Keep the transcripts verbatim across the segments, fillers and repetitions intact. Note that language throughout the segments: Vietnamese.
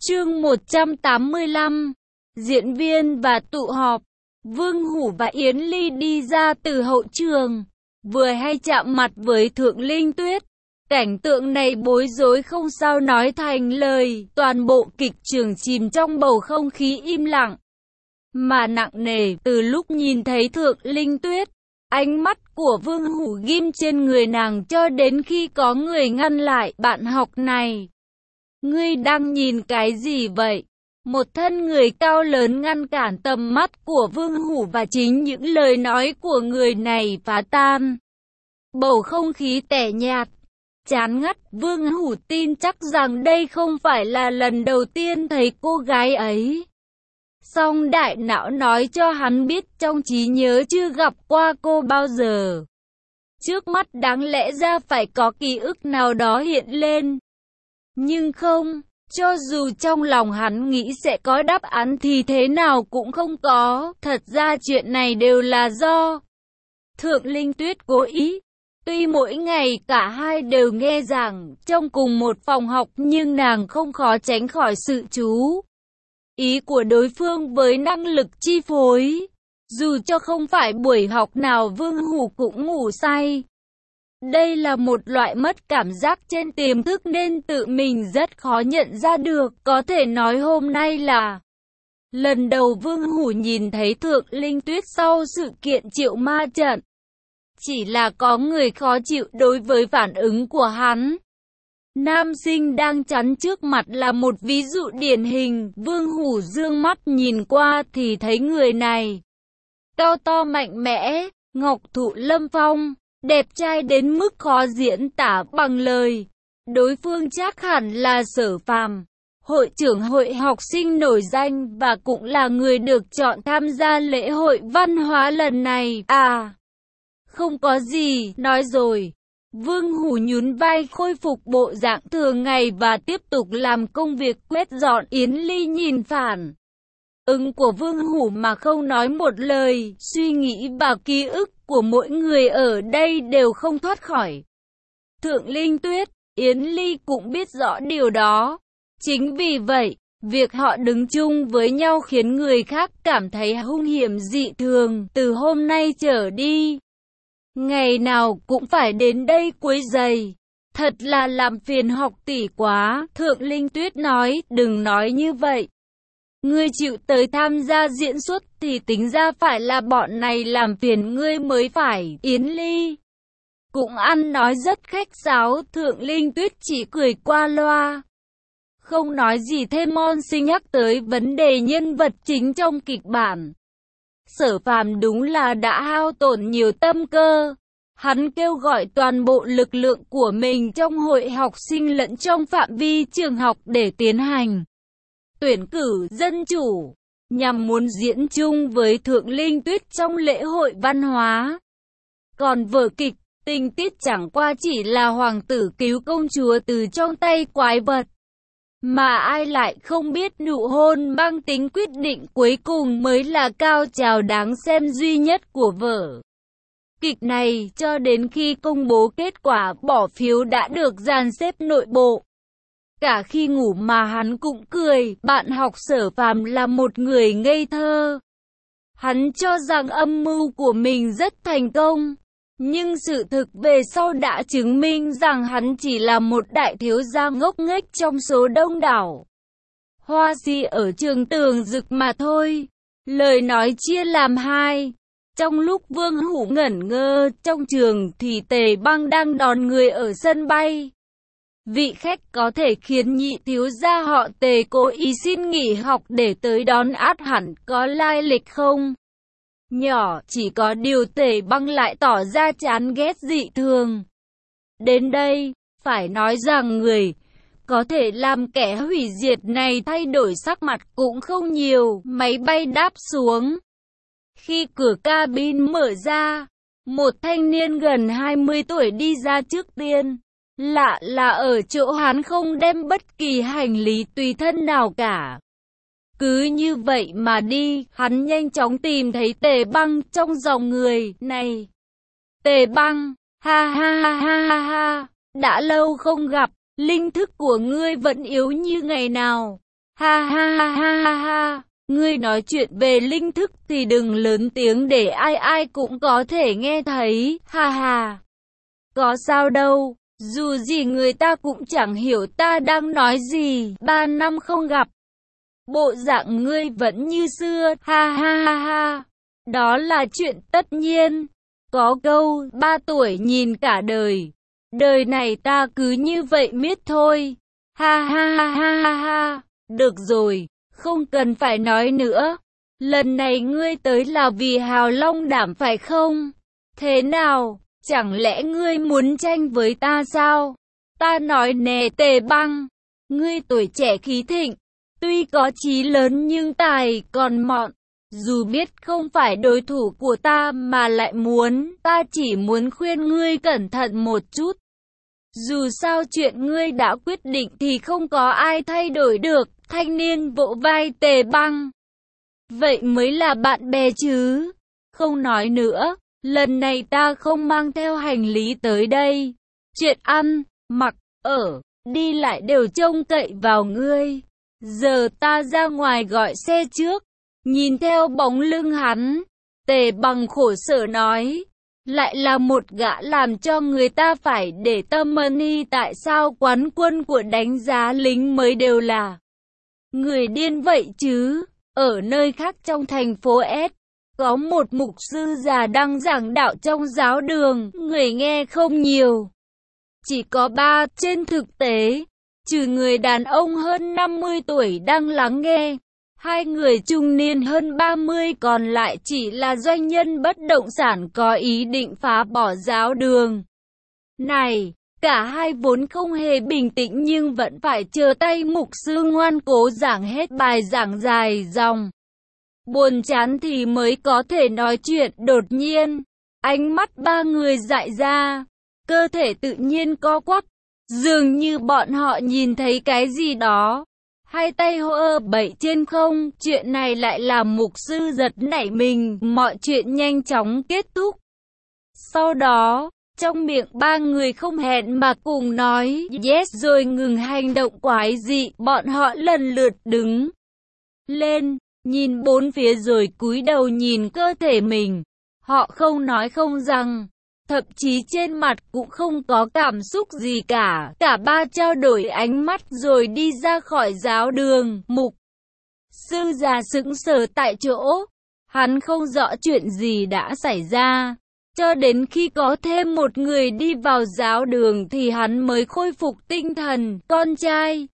Chương một trăm tám mươi lăm. Diễn viên và tụ họp. Vương Hủ và Yến Ly đi ra từ hậu trường, vừa hay chạm mặt với Thượng Linh Tuyết. Cảnh tượng này bối rối không sao nói thành lời, toàn bộ kịch trường chìm trong bầu không khí im lặng mà nặng nề. Từ lúc nhìn thấy Thượng Linh Tuyết, ánh mắt của Vương Hủ ghim trên người nàng cho đến khi có người ngăn lại. Bạn học này, ngươi đang nhìn cái gì vậy? Một thân người cao lớn ngăn cản tầm mắt của Vương Hủ, và chính những lời nói của người này phá tan bầu không khí tẻ nhạt, chán ngắt. Vương Hủ tin chắc rằng đây không phải là lần đầu tiên thấy cô gái ấy, song đại não nói cho hắn biết trong trí nhớ chưa gặp qua cô bao giờ. Trước mắt đáng lẽ ra phải có ký ức nào đó hiện lên, nhưng không. Cho dù trong lòng hắn nghĩ sẽ có đáp án thì thế nào cũng không có. Thật ra chuyện này đều là do Thượng Linh Tuyết cố ý. Tuy mỗi ngày cả hai đều nghe giảng trong cùng một phòng học, nhưng nàng không khó tránh khỏi sự chú ý của đối phương với năng lực chi phối. Dù cho không phải buổi học nào Vương Hủ cũng ngủ say. Đây là một loại mất cảm giác trên tiềm thức nên tự mình rất khó nhận ra được. Có thể nói hôm nay là lần đầu Vương Hủ nhìn thấy Thượng Linh Tuyết sau sự kiện Triệu Ma Trận. Chỉ là có người khó chịu đối với phản ứng của hắn. Nam sinh đang chắn trước mặt là một ví dụ điển hình. Vương Hủ dương mắt nhìn qua thì thấy người này cao to mạnh mẽ, ngọc thụ lâm phong, đẹp trai đến mức khó diễn tả bằng lời. Đối phương chắc hẳn là Sở Phàm, hội trưởng hội học sinh nổi danh, và cũng là người được chọn tham gia lễ hội văn hóa lần này. À, không có gì, nói rồi. Vương Hủ nhún vai khôi phục bộ dạng thường ngày và tiếp tục làm công việc quét dọn. Yến Ly nhìn phản ứng của Vương Hủ mà không nói một lời. Suy nghĩ và ký ức của mỗi người ở đây đều không thoát khỏi Thượng Linh Tuyết. Yến Ly cũng biết rõ điều đó. Chính vì vậy, việc họ đứng chung với nhau khiến người khác cảm thấy hung hiểm dị thường. Từ hôm nay trở đi, ngày nào cũng phải đến đây quấy rầy. Thật là làm phiền học tỷ quá. Thượng Linh Tuyết nói, đừng nói như vậy. Ngươi chịu tới tham gia diễn xuất thì tính ra phải là bọn này làm phiền ngươi mới phải. Yến Ly cũng ăn nói rất khách sáo. Thượng Linh Tuyết chỉ cười qua loa, không nói gì thêm. Mon sinh nhắc tới vấn đề nhân vật chính trong kịch bản. Sở Phàm đúng là đã hao tổn nhiều tâm cơ. Hắn kêu gọi toàn bộ lực lượng của mình trong hội học sinh lẫn trong phạm vi trường học để tiến hành tuyển cử dân chủ, nhằm muốn diễn chung với Thượng Linh Tuyết trong lễ hội văn hóa. Còn vở kịch, tình tiết chẳng qua chỉ là hoàng tử cứu công chúa từ trong tay quái vật. Mà ai lại không biết nụ hôn mang tính quyết định cuối cùng mới là cao trào đáng xem duy nhất của vở kịch này. Cho đến khi công bố kết quả bỏ phiếu đã được dàn xếp nội bộ. Cả khi ngủ mà hắn cũng cười. Bạn học Sở Phàm là một người ngây thơ. Hắn cho rằng âm mưu của mình rất thành công. Nhưng sự thực về sau đã chứng minh rằng hắn chỉ là một đại thiếu gia ngốc nghếch trong số đông đảo hoa si ở trường Tường Dực mà thôi. Lời nói chia làm hai. Trong lúc Vương Hủ ngẩn ngơ trong trường thì Tề Băng đang đón người ở sân bay. Vị khách có thể khiến nhị thiếu gia họ Tề cố ý xin nghỉ học để tới đón át hẳn có lai lịch không nhỏ. Chỉ có điều Tề Băng lại tỏ ra chán ghét dị thường. Đến đây, phải nói rằng người có thể làm kẻ hủy diệt này thay đổi sắc mặt cũng không nhiều. Máy bay đáp xuống. Khi cửa cabin mở ra, một thanh niên gần hai mươi tuổi đi ra trước tiên. Lạ là ở chỗ hắn không đem bất kỳ hành lý tùy thân nào cả. Cứ như vậy mà đi, hắn nhanh chóng tìm thấy Tề Băng trong dòng người này. Tề Băng, ha ha ha ha ha ha, đã lâu không gặp, linh thức của ngươi vẫn yếu như ngày nào. Ha ha ha ha ha ha. Ngươi nói chuyện về linh thức thì đừng lớn tiếng để ai ai cũng có thể nghe thấy. Ha ha. Có sao đâu. Dù gì người ta cũng chẳng hiểu ta đang nói gì. Ba năm không gặp. Bộ dạng ngươi vẫn như xưa. Ha ha ha ha. Đó là chuyện tất nhiên. Có câu, ba tuổi nhìn cả đời. Đời này ta cứ như vậy miết thôi. Ha ha ha ha ha ha. Được rồi, không cần phải nói nữa. Lần này ngươi tới là vì hào long đảm phải không? Thế nào, chẳng lẽ ngươi muốn tranh với ta sao? Ta nói nè Tề Băng, ngươi tuổi trẻ khí thịnh, tuy có chí lớn nhưng tài còn mọn. Dù biết không phải đối thủ của ta mà lại muốn, ta chỉ muốn khuyên ngươi cẩn thận một chút. Dù sao chuyện ngươi đã quyết định thì không có ai thay đổi được. Thanh niên vỗ vai Tề Băng. Vậy mới là bạn bè chứ. Không nói nữa, lần này ta không mang theo hành lý tới đây. Chuyện ăn, mặc, ở, đi lại đều trông cậy vào ngươi. Giờ ta ra ngoài gọi xe trước. Nhìn theo bóng lưng hắn, Tề Bằng khổ sở nói. Lại là một gã làm cho người ta phải để tâm money. Tại sao quán quân của đánh giá lính mới đều là người điên vậy chứ? Ở nơi khác trong thành phố S, có một mục sư già đang giảng đạo trong giáo đường, người nghe không nhiều. Chỉ có ba, trên thực tế, trừ người đàn ông hơn năm mươi tuổi đang lắng nghe, hai người trung niên hơn ba mươi còn lại chỉ là doanh nhân bất động sản có ý định phá bỏ giáo đường. Này, cả hai vốn không hề bình tĩnh nhưng vẫn phải chờ tay mục sư ngoan cố giảng hết bài giảng dài dòng. Buồn chán thì mới có thể nói chuyện. Đột nhiên, ánh mắt ba người dại ra, cơ thể tự nhiên co quắp, dường như bọn họ nhìn thấy cái gì đó. Hai tay hô ơ bậy trên không, chuyện này lại làm mục sư giật nảy mình, mọi chuyện nhanh chóng kết thúc. Sau đó, trong miệng ba người không hẹn mà cùng nói yes rồi ngừng hành động quái dị, bọn họ lần lượt đứng lên, nhìn bốn phía rồi cúi đầu nhìn cơ thể mình. Họ không nói không rằng, thậm chí trên mặt cũng không có cảm xúc gì cả. Cả ba trao đổi ánh mắt rồi đi ra khỏi giáo đường. Mục sư già sững sờ tại chỗ. Hắn không rõ chuyện gì đã xảy ra. Cho đến khi có thêm một người đi vào giáo đường thì hắn mới khôi phục tinh thần. Con trai,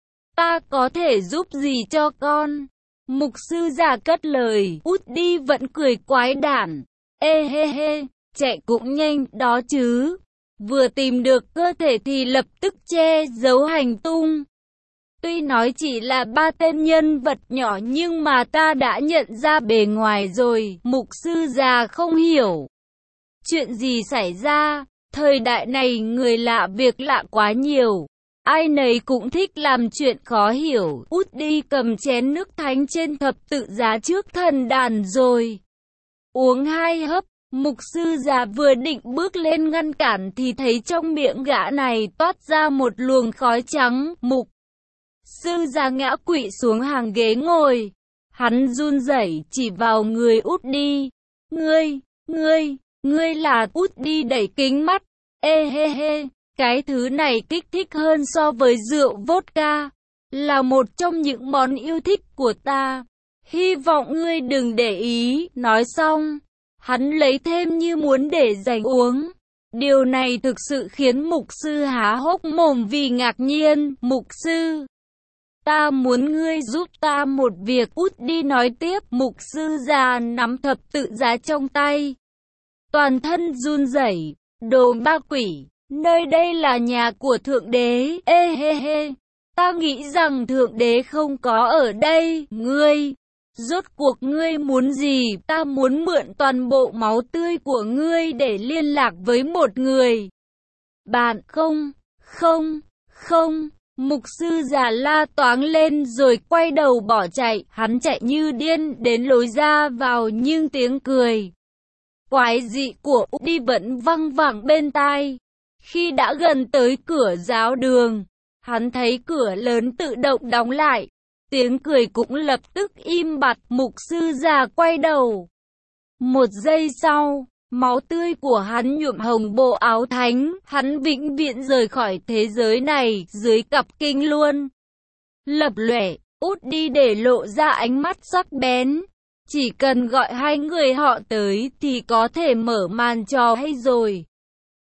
ta có thể giúp gì cho con? Mục sư già cất lời. Út đi vẫn cười quái đản. Ê hê hê, chạy cũng nhanh đó chứ. Vừa tìm được cơ thể thì lập tức che giấu hành tung. Tuy nói chỉ là ba tên nhân vật nhỏ nhưng mà ta đã nhận ra bề ngoài rồi. Mục sư già không hiểu. Chuyện gì xảy ra? Thời đại này người lạ việc lạ quá nhiều. Ai nấy cũng thích làm chuyện khó hiểu. Út đi cầm chén nước thánh trên thập tự giá trước thần đàn rồi uống hai hớp. Mục sư già vừa định bước lên ngăn cản thì thấy trong miệng gã này toát ra một luồng khói trắng. Mục sư già ngã quỵ xuống hàng ghế ngồi. Hắn run rẩy chỉ vào người Út đi. Ngươi, ngươi, ngươi là Út đi đẩy kính mắt. Ê hê hê, cái thứ này kích thích hơn so với rượu vodka. Là một trong những món yêu thích của ta. Hy vọng ngươi đừng để ý. Nói xong, hắn lấy thêm như muốn để dành uống. Điều này thực sự khiến mục sư há hốc mồm vì ngạc nhiên. Mục sư, ta muốn ngươi giúp ta một việc. Út đi nói tiếp. Mục sư già nắm thập tự giá trong tay, toàn thân run rẩy. Đồ ma quỷ, nơi đây là nhà của Thượng Đế. Ê hê hê, ta nghĩ rằng Thượng Đế không có ở đây. Ngươi, rốt cuộc ngươi muốn gì? Ta muốn mượn toàn bộ máu tươi của ngươi để liên lạc với một người. Bạn không, không, không. Mục sư già la toáng lên rồi quay đầu bỏ chạy. Hắn chạy như điên đến lối ra vào nhưng tiếng cười quái dị của Út đi vẫn văng vẳng bên tai. Khi đã gần tới cửa giáo đường, hắn thấy cửa lớn tự động đóng lại. Tiếng cười cũng lập tức im bặt, mục sư già quay đầu. Một giây sau, máu tươi của hắn nhuộm hồng bộ áo thánh, hắn vĩnh viễn rời khỏi thế giới này, dưới cặp kinh luôn. Lập lòe, út đi để lộ ra ánh mắt sắc bén. Chỉ cần gọi hai người họ tới thì có thể mở màn trò hay rồi.